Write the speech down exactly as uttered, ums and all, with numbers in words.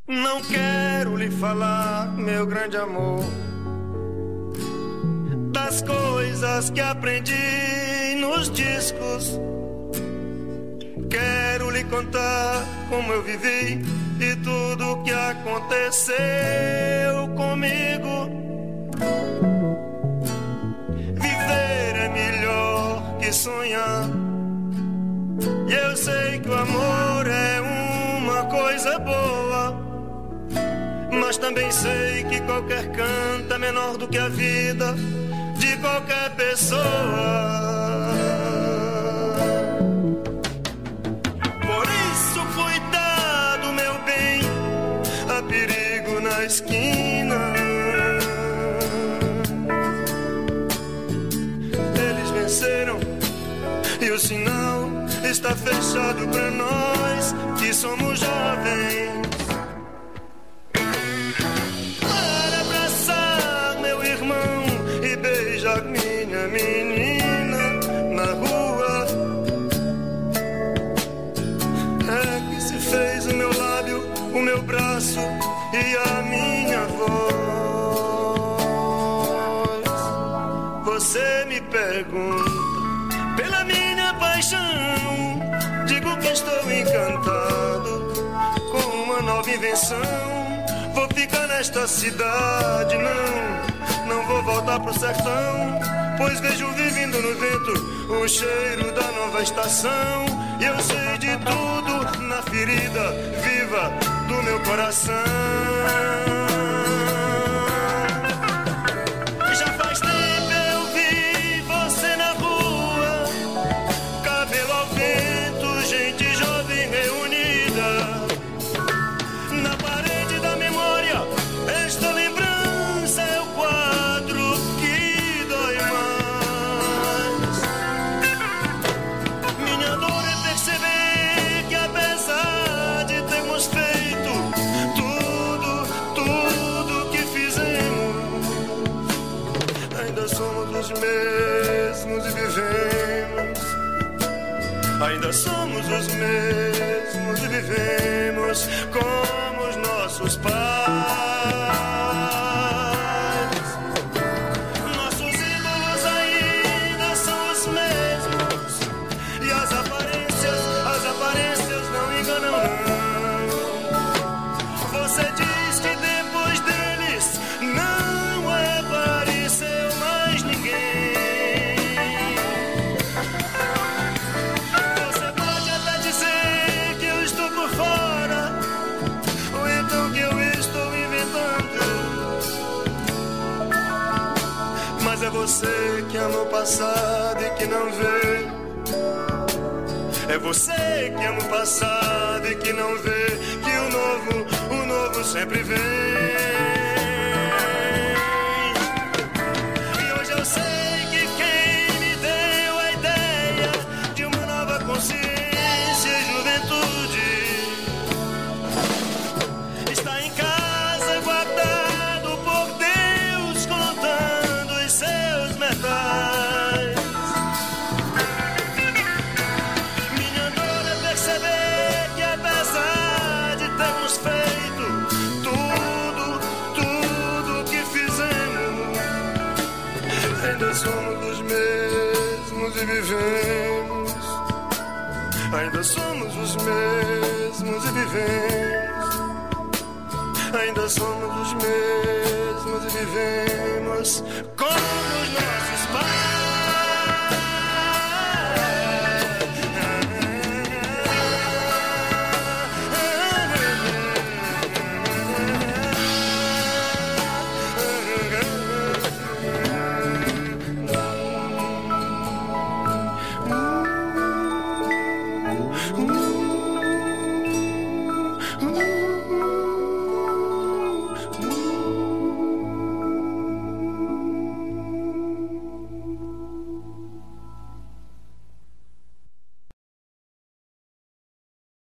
Não quero lhe falar, meu grande amor, das coisas que aprendi nos discos. Quero lhe contar como eu vivi e tudo que aconteceu comigo. Viver é melhor que sonhar, e eu sei que o amor é uma coisa boa, mas também sei que qualquer canto é menor do que a vida de qualquer pessoa. Por isso cuidado, meu bem, há perigo na esquina. Eles venceram e o sinal está fechado pra nós que somos jovens. Para abraçar meu irmão e beijar minha menina na rua, é que se fez o meu lábio, o meu braço e a minha voz. Você me pergunta pela minha paixão, digo que estou encantado com uma nova invenção. Vou ficar nesta cidade, não, não vou voltar pro sertão, pois vejo vivendo no vento o cheiro da nova estação. E eu sei de tudo na ferida viva do meu coração. Já faz tempo eu vi você na rua, cabelo ao vento, gente jovem reunida. Na parede da memória, esta lembrança é o quadro que dói mais. Minha dor é perceber que apesar de termos feito tudo, tudo que fizemos, ainda somos os mesmos e vivemos. Ainda somos os mesmos e vivemos como os nossos pais. Nossos ídolos ainda são os mesmos, e as aparências, as aparências não enganam, não. Você diz que depois deles não apareceu mais ninguém. Mas é você que ama o passado e que não vê. É você que ama o passado e que não vê que o novo, o novo sempre vem. E hoje eu sei que quem me deu a ideia de uma nova consciência e juventude está em casa guardado por Deus, contando os seus metais. Minha dor é perceber que apesar de termos feito tudo, tudo que fizemos, ainda somos os mesmos e vivemos. Ainda somos os mesmos e vivemos. Ainda somos os mesmos e vivemos como os nossos pais.